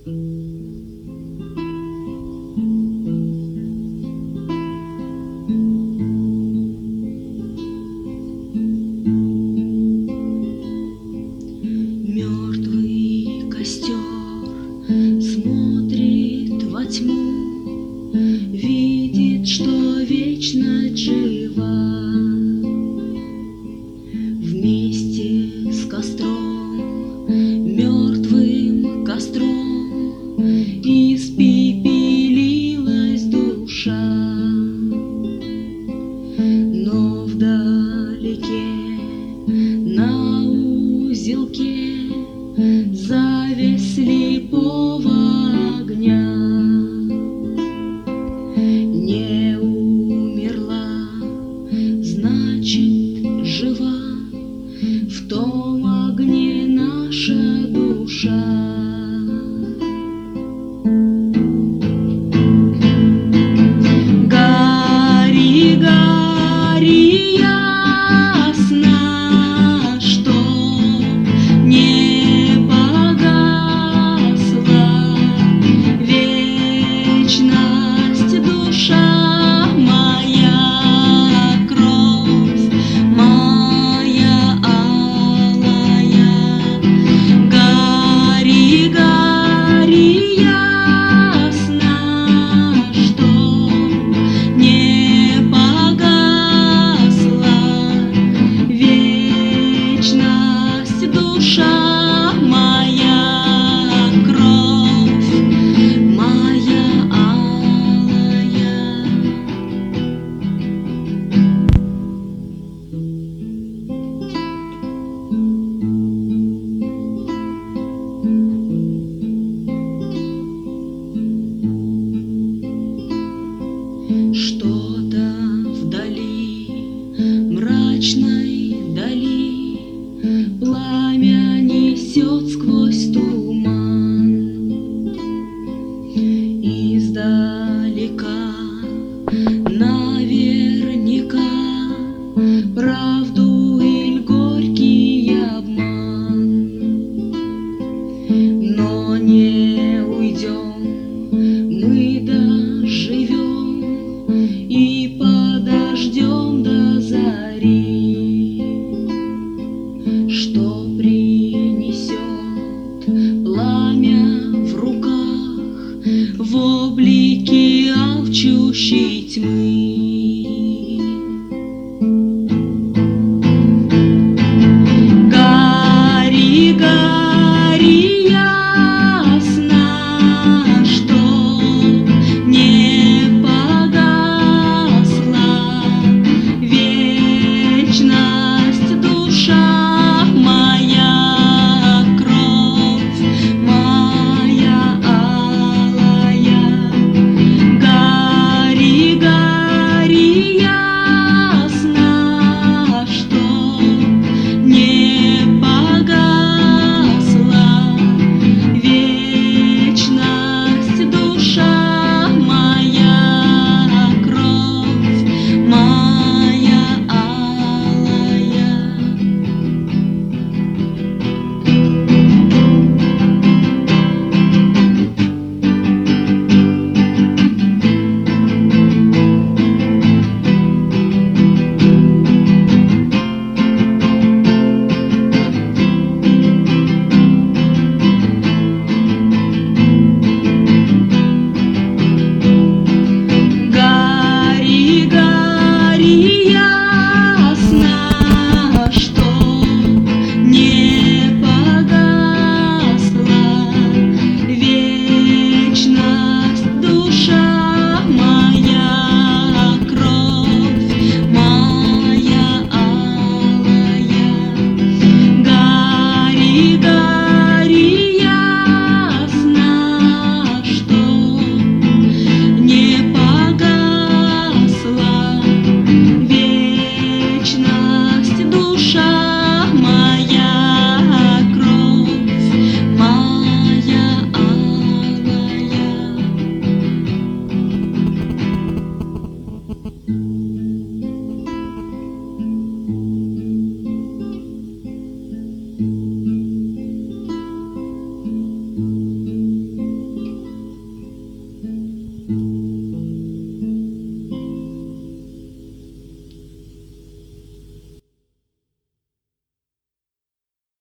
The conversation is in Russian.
Мертвый костер смотрит во тьму, видит, что вечность жива. Вместе с костром, мертвым костром, испепелилась душа. Но вдалеке на узелке зависть слепого огня. Не умерла, значит, жива, в том огне наша душа. Гори, гори ясно, что не погасла вечность, душа моя, кровь моя алая. Гори, гори ясно, что не погасла вечность, душа моя, кровь моя алая. Что-то вдали, мрачной дали, пламя несет сквозь туман. Издалека наверняка правду иль горький обман. Но не уйдем, мы доживем и подождем до зари, что принесет пламя в руках в облике алчущей тьмы.